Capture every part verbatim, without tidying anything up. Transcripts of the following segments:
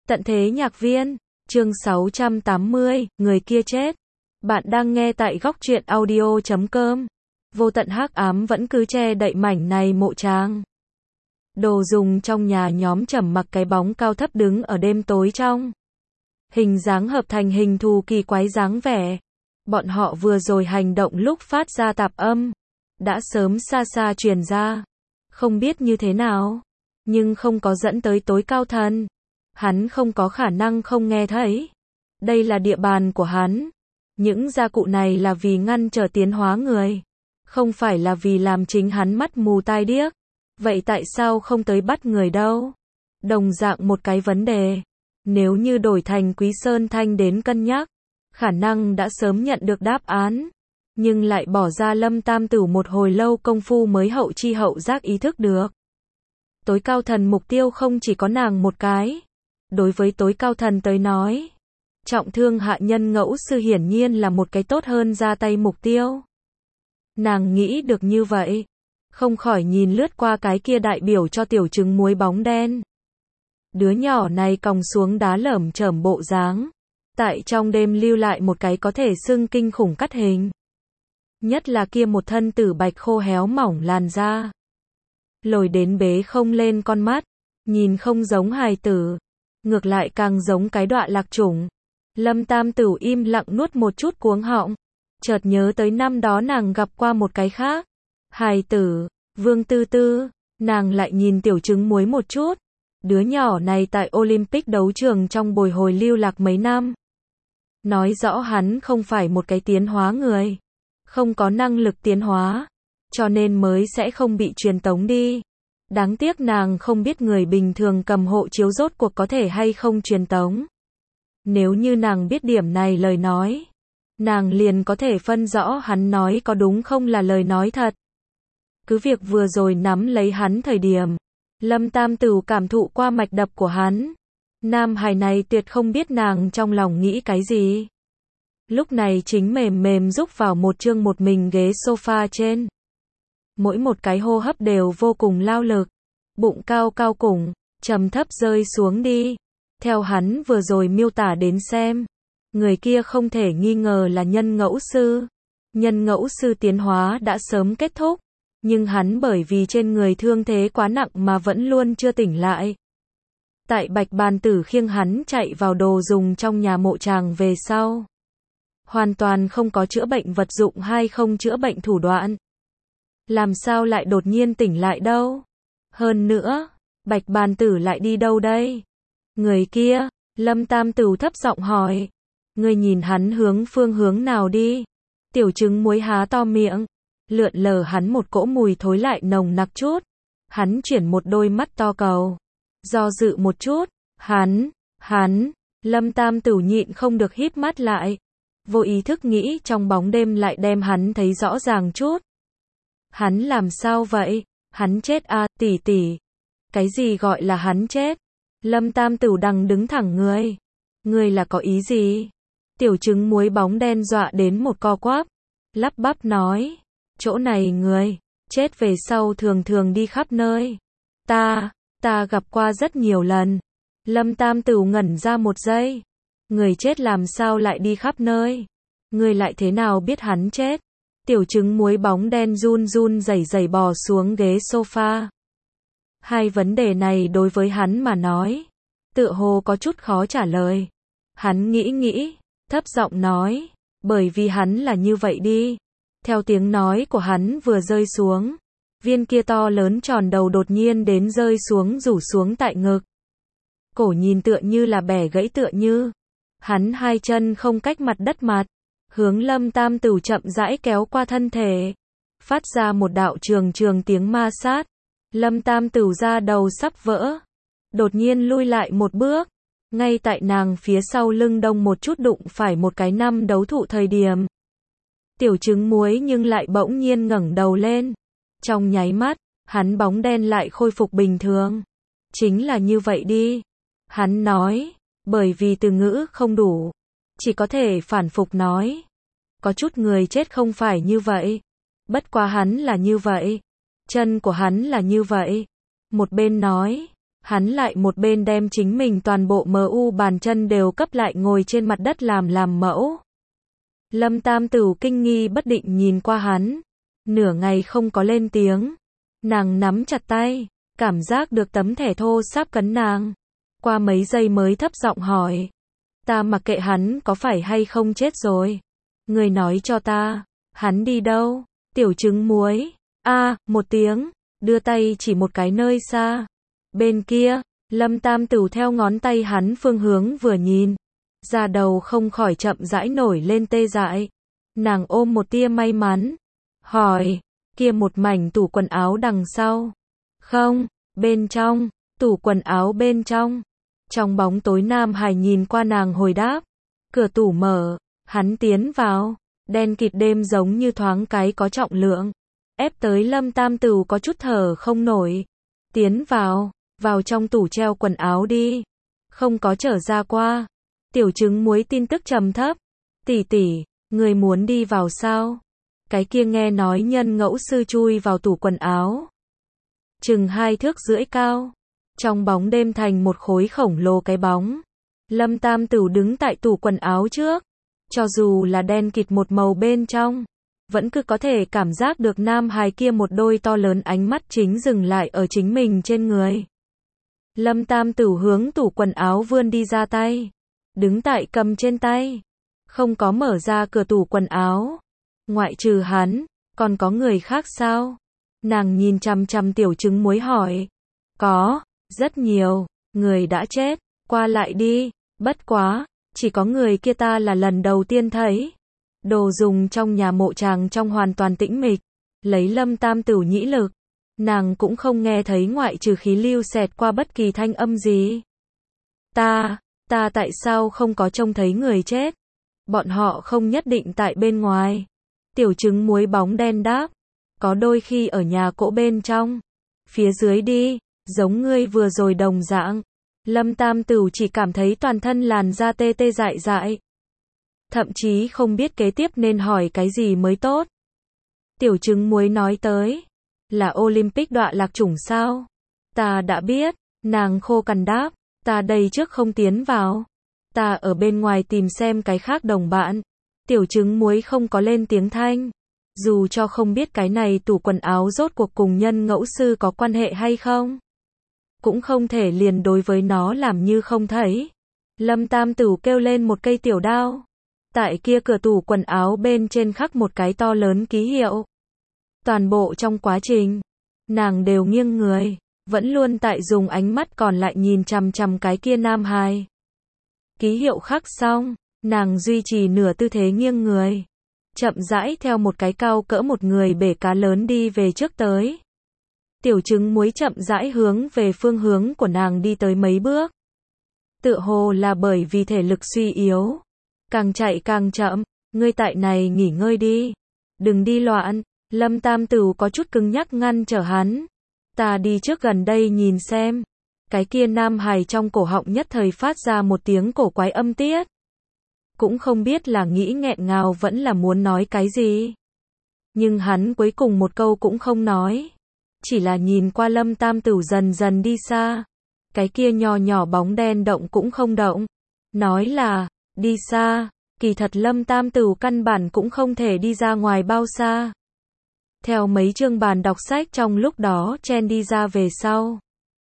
Tận thế nhạc viên, chương sáu trăm tám mươi, người kia chết. Bạn đang nghe tại góc truyện audio chấm com. Vô tận hắc ám vẫn cứ che đậy mảnh này mộ tràng. Đồ dùng trong nhà nhóm Trầm Mặc cái bóng cao thấp đứng ở đêm tối trong. Hình dáng hợp thành hình thù kỳ quái dáng vẻ. Bọn họ vừa rồi hành động lúc phát ra tạp âm. Đã sớm xa xa truyền ra. Không biết như thế nào. Nhưng không có dẫn tới tối cao thần. Hắn không có khả năng không nghe thấy. Đây là địa bàn của hắn. Những gia cụ này là vì ngăn trở tiến hóa người. Không phải là vì làm chính hắn mắt mù tai điếc. Vậy tại sao không tới bắt người đâu? Đồng dạng một cái vấn đề. Nếu như đổi thành Quý Sơn Thanh đến cân nhắc, khả năng đã sớm nhận được đáp án. Nhưng lại bỏ ra Lâm Tam Tửu một hồi lâu công phu mới hậu chi hậu giác ý thức được. Tối cao thần mục tiêu không chỉ có nàng một cái. Đối với tối cao thần tới nói, trọng thương hạ nhân Ngẫu Sư hiển nhiên là một cái tốt hơn ra tay mục tiêu. Nàng nghĩ được như vậy, không khỏi nhìn lướt qua cái kia đại biểu cho tiểu trứng muối bóng đen. Đứa nhỏ này còng xuống đá lởm chởm bộ dáng, tại trong đêm lưu lại một cái có thể xưng kinh khủng cắt hình. Nhất là kia một thân tử bạch khô héo mỏng làn da. Lồi đến bế không lên con mắt, nhìn không giống hài tử. Ngược lại càng giống cái đọa lạc chủng. Lâm Tam Tửu im lặng nuốt một chút cuống họng. Chợt nhớ tới năm đó nàng gặp qua một cái khác. Hài tử, Vương Tư Tư. Nàng lại nhìn tiểu trứng muối một chút. Đứa nhỏ này tại Olympic đấu trường trong bồi hồi lưu lạc mấy năm. Nói rõ hắn không phải một cái tiến hóa người. Không có năng lực tiến hóa. Cho nên mới sẽ không bị truyền tống đi. Đáng tiếc nàng không biết người bình thường cầm hộ chiếu rốt cuộc có thể hay không truyền tống. Nếu như nàng biết điểm này lời nói, nàng liền có thể phân rõ hắn nói có đúng không là lời nói thật. Cứ việc vừa rồi nắm lấy hắn thời điểm, Lâm Tam Tửu cảm thụ qua mạch đập của hắn. Nam hài này tuyệt không biết nàng trong lòng nghĩ cái gì. Lúc này chính mềm mềm rúc vào một chương một mình ghế sofa trên. Mỗi một cái hô hấp đều vô cùng lao lực, bụng cao cao củng, trầm thấp rơi xuống đi. Theo hắn vừa rồi miêu tả đến xem, người kia không thể nghi ngờ là Nhân Ngẫu Sư. Nhân Ngẫu Sư tiến hóa đã sớm kết thúc, nhưng hắn bởi vì trên người thương thế quá nặng mà vẫn luôn chưa tỉnh lại. Tại Bạch Bàn Tử khiêng hắn chạy vào đồ dùng trong nhà mộ tràng về sau, hoàn toàn không có chữa bệnh vật dụng hay không chữa bệnh thủ đoạn. Làm sao lại đột nhiên tỉnh lại đâu? Hơn nữa, Bạch Bàn Tử lại đi đâu đây? Người kia, Lâm Tam Tửu thấp giọng hỏi. Người nhìn hắn hướng phương hướng nào đi? Tiểu trứng muối há to miệng, lượn lờ hắn một cỗ mùi thối lại nồng nặc chút. Hắn chuyển một đôi mắt to cầu, do dự một chút. Hắn, hắn, Lâm Tam Tửu nhịn không được híp mắt lại. Vô ý thức nghĩ trong bóng đêm lại đem hắn thấy rõ ràng chút. Hắn làm sao vậy? Hắn chết à, tỷ tỷ. Cái gì gọi là hắn chết? Lâm Tam Tửu đằng đứng thẳng người. Người là có ý gì? Tiểu trứng muối bóng đen dọa đến một co quắp. Lắp bắp nói. Chỗ này người, chết về sau thường thường đi khắp nơi. Ta, ta gặp qua rất nhiều lần. Lâm Tam Tửu ngẩn ra một giây. Người chết làm sao lại đi khắp nơi? Người lại thế nào biết hắn chết? Tiểu trứng muối bóng đen run run rẩy rẩy bò xuống ghế sofa. Hai vấn đề này đối với hắn mà nói, tựa hồ có chút khó trả lời. Hắn nghĩ nghĩ, thấp giọng nói, bởi vì hắn là như vậy đi. Theo tiếng nói của hắn vừa rơi xuống, viên kia to lớn tròn đầu đột nhiên đến rơi xuống rủ xuống tại ngực. Cổ nhìn tựa như là bẻ gãy tựa như. Hắn hai chân không cách mặt đất mặt. Hướng Lâm Tam Tửu chậm rãi kéo qua thân thể. Phát ra một đạo trường trường tiếng ma sát. Lâm Tam Tửu ra đầu sắp vỡ. Đột nhiên lui lại một bước. Ngay tại nàng phía sau lưng đông một chút đụng phải một cái năm đấu thụ thời điểm. Tiểu trứng muối nhưng lại bỗng nhiên ngẩng đầu lên. Trong nháy mắt, hắn bóng đen lại khôi phục bình thường. Chính là như vậy đi. Hắn nói, bởi vì từ ngữ không đủ. Chỉ có thể phản phục nói. Có chút người chết không phải như vậy. Bất quá hắn là như vậy. Chân của hắn là như vậy. Một bên nói. hắn lại một bên đem chính mình toàn bộ mờ u bàn chân đều cấp lại ngồi trên mặt đất làm làm mẫu. Lâm Tam Tửu kinh nghi bất định nhìn qua hắn, nửa ngày không có lên tiếng. Nàng nắm chặt tay, cảm giác được tấm thẻ thô sáp cấn nàng. Qua mấy giây mới thấp giọng hỏi. Ta mặc kệ hắn có phải hay không chết rồi. Người nói cho ta, hắn đi đâu? Tiểu trứng muối. A, à, một tiếng, đưa tay chỉ một cái nơi xa. Bên kia, Lâm Tam Tửu theo ngón tay hắn phương hướng vừa nhìn. Da đầu không khỏi chậm rãi nổi lên tê dại. Nàng ôm một tia may mắn. Hỏi, kia một mảnh tủ quần áo đằng sau. Không, bên trong, tủ quần áo bên trong. Trong bóng tối Nam Hải nhìn qua nàng hồi đáp. Cửa tủ mở, hắn tiến vào. Đen kịt đêm giống như thoáng cái có trọng lượng. Ép tới Lâm Tam Tửu có chút thở không nổi. Tiến vào, vào trong tủ treo quần áo đi. Không có trở ra qua. Tiểu trứng muối tin tức trầm thấp. Tỷ tỷ, người muốn đi vào sao? Cái kia nghe nói nhân ngẫu sư chui vào tủ quần áo. Chừng hai thước rưỡi cao. Trong bóng đêm thành một khối khổng lồ cái bóng. Lâm Tam Tửu đứng tại tủ quần áo trước. Cho dù là đen kịt một màu bên trong, vẫn cứ có thể cảm giác được nam hài kia một đôi to lớn ánh mắt chính dừng lại ở chính mình trên người. Lâm Tam Tửu hướng tủ quần áo vươn đi ra tay. Đứng tại cầm trên tay. Không có mở ra cửa tủ quần áo. Ngoại trừ hắn, còn có người khác sao? Nàng nhìn chằm chằm tiểu trứng muối hỏi. Có, rất nhiều, người đã chết, qua lại đi, bất quá, chỉ có người kia ta là lần đầu tiên thấy. Đồ dùng trong nhà mộ chàng trong hoàn toàn tĩnh mịch, lấy Lâm Tam Tửu nhĩ lực, nàng cũng không nghe thấy ngoại trừ khí lưu xẹt qua bất kỳ thanh âm gì. Ta, ta tại sao không có trông thấy người chết? Bọn họ không nhất định tại bên ngoài. Tiểu trứng muối bóng đen đáp, có đôi khi ở nhà cỗ bên trong. Phía dưới đi, giống ngươi vừa rồi đồng dạng. Lâm Tam Tửu chỉ cảm thấy toàn thân làn da tê tê dại dại. Thậm chí không biết kế tiếp nên hỏi cái gì mới tốt. Tiểu trứng muối nói tới, là Olympic đọa lạc chủng sao? Ta đã biết, nàng khô cằn đáp, ta đây trước không tiến vào. Ta ở bên ngoài tìm xem cái khác đồng bạn. Tiểu trứng muối không có lên tiếng thanh. Dù cho không biết cái này tủ quần áo rốt cuộc cùng nhân ngẫu sư có quan hệ hay không. Cũng không thể liền đối với nó làm như không thấy. Lâm Tam Tửu kêu lên một cây tiểu đao. Tại kia cửa tủ quần áo bên trên khắc một cái to lớn ký hiệu. Toàn bộ trong quá trình, nàng đều nghiêng người, vẫn luôn tại dùng ánh mắt còn lại nhìn chằm chằm cái kia nam hài. Ký hiệu khắc xong, nàng duy trì nửa tư thế nghiêng người. Chậm rãi theo một cái cao cỡ một người bể cá lớn đi về trước tới. Tiểu trứng muối chậm rãi hướng về phương hướng của nàng đi tới mấy bước. Tựa hồ là bởi vì thể lực suy yếu. Càng chạy càng chậm, ngươi tại này nghỉ ngơi đi. Đừng đi loạn, Lâm Tam Tửu có chút cứng nhắc ngăn trở hắn. Ta đi trước gần đây nhìn xem. Cái kia nam hài trong cổ họng nhất thời phát ra một tiếng cổ quái âm tiết. Cũng không biết là nghĩ nghẹn ngào vẫn là muốn nói cái gì. Nhưng hắn cuối cùng một câu cũng không nói. Chỉ là nhìn qua Lâm Tam Tửu dần dần đi xa. Cái kia nhỏ nhỏ bóng đen động cũng không động. Nói là, đi xa, kỳ thật Lâm Tam Tửu căn bản cũng không thể đi ra ngoài bao xa. Theo mấy chương bàn đọc sách trong lúc đó chen đi ra về sau.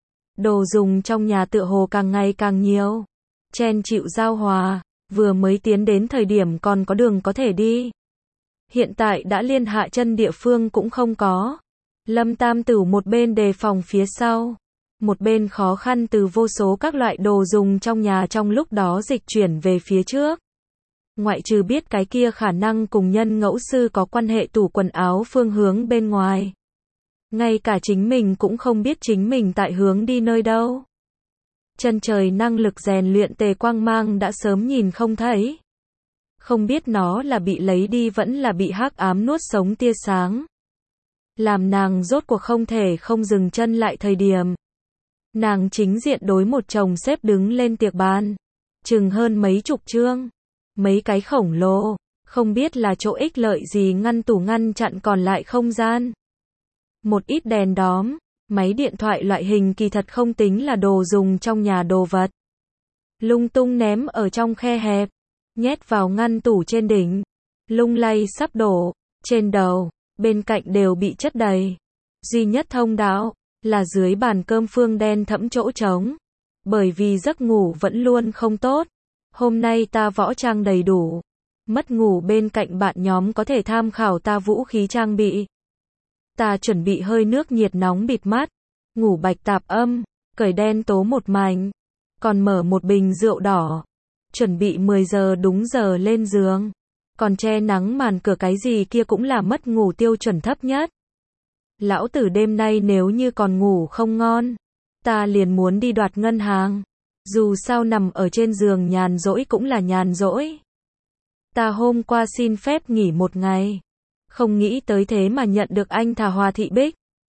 Đồ dùng trong nhà tựa hồ càng ngày càng nhiều. Chen chịu giao hòa, vừa mới tiến đến thời điểm còn có đường có thể đi. Hiện tại đã liên hạ chân địa phương cũng không có. Lâm Tam Tửu một bên đề phòng phía sau, một bên khó khăn từ vô số các loại đồ dùng trong nhà trong lúc đó dịch chuyển về phía trước. Ngoại trừ biết cái kia khả năng cùng nhân ngẫu sư có quan hệ tủ quần áo phương hướng bên ngoài. Ngay cả chính mình cũng không biết chính mình tại hướng đi nơi đâu. Chân trời năng lực rèn luyện tề quang mang đã sớm nhìn không thấy. Không biết nó là bị lấy đi vẫn là bị hắc ám nuốt sống tia sáng. Làm nàng rốt cuộc không thể không dừng chân lại thời điểm. Nàng chính diện đối một chồng xếp đứng lên tiệc bàn. Chừng hơn mấy chục chương. Mấy cái khổng lồ. Không biết là chỗ ích lợi gì ngăn tủ ngăn chặn còn lại không gian. Một ít đèn đóm. Máy điện thoại loại hình kỳ thật không tính là đồ dùng trong nhà đồ vật. Lung tung ném ở trong khe hẹp, nhét vào ngăn tủ trên đỉnh, lung lay sắp đổ, trên đầu, bên cạnh đều bị chất đầy. Duy nhất thông đạo, là dưới bàn cơm phương đen thẫm chỗ trống. Bởi vì giấc ngủ vẫn luôn không tốt. Hôm nay ta võ trang đầy đủ. Mất ngủ bên cạnh bạn nhóm có thể tham khảo ta vũ khí trang bị. Ta chuẩn bị hơi nước nhiệt nóng bịt mắt, ngủ bạch tạp âm, cởi đen tố một mảnh, còn mở một bình rượu đỏ. Chuẩn bị mười giờ đúng giờ lên giường. Còn che nắng màn cửa cái gì kia cũng là mất ngủ tiêu chuẩn thấp nhất. Lão tử đêm nay nếu như còn ngủ không ngon, ta liền muốn đi đoạt ngân hàng. Dù sao nằm ở trên giường nhàn rỗi cũng là nhàn rỗi. Ta hôm qua xin phép nghỉ một ngày. Không nghĩ tới thế mà nhận được anh thả Hòa Thị Bích.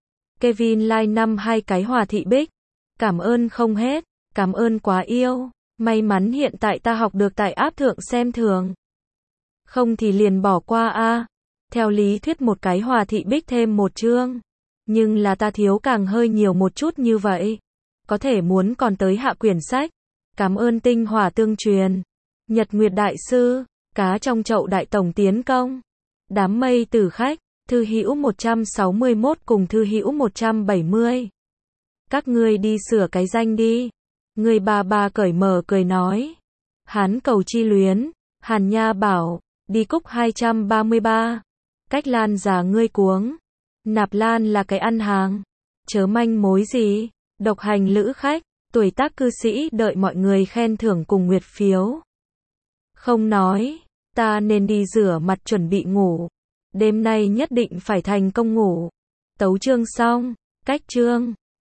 Kevin like năm hai cái Hòa Thị Bích. Cảm ơn không hết, cảm ơn quá yêu. May mắn hiện tại ta học được tại áp thượng xem thường. Không thì liền bỏ qua a. Theo lý thuyết một cái Hòa Thị Bích thêm một chương. Nhưng là ta thiếu càng hơi nhiều một chút như vậy. Có thể muốn còn tới hạ quyển sách. Cảm ơn tinh hỏa tương truyền. Nhật Nguyệt Đại Sư. Cá trong chậu đại tổng tiến công. Đám mây tử khách. Thư hữu một trăm sáu mươi mốt cùng thư hữu một trăm bảy mươi. Các ngươi đi sửa cái danh đi. Người bà bà cởi mở cười nói. Hán cầu chi luyến. Hàn Nha bảo. Đi cúc hai trăm ba mươi ba. Cách Lan già ngươi cuống. Nạp Lan là cái ăn hàng. Chớ manh mối gì. Độc hành lữ khách. Tuổi tác cư sĩ đợi mọi người khen thưởng cùng nguyệt phiếu. Không nói. Ta nên đi rửa mặt chuẩn bị ngủ. Đêm nay nhất định phải thành công ngủ. Tấu chương xong. Cách chương.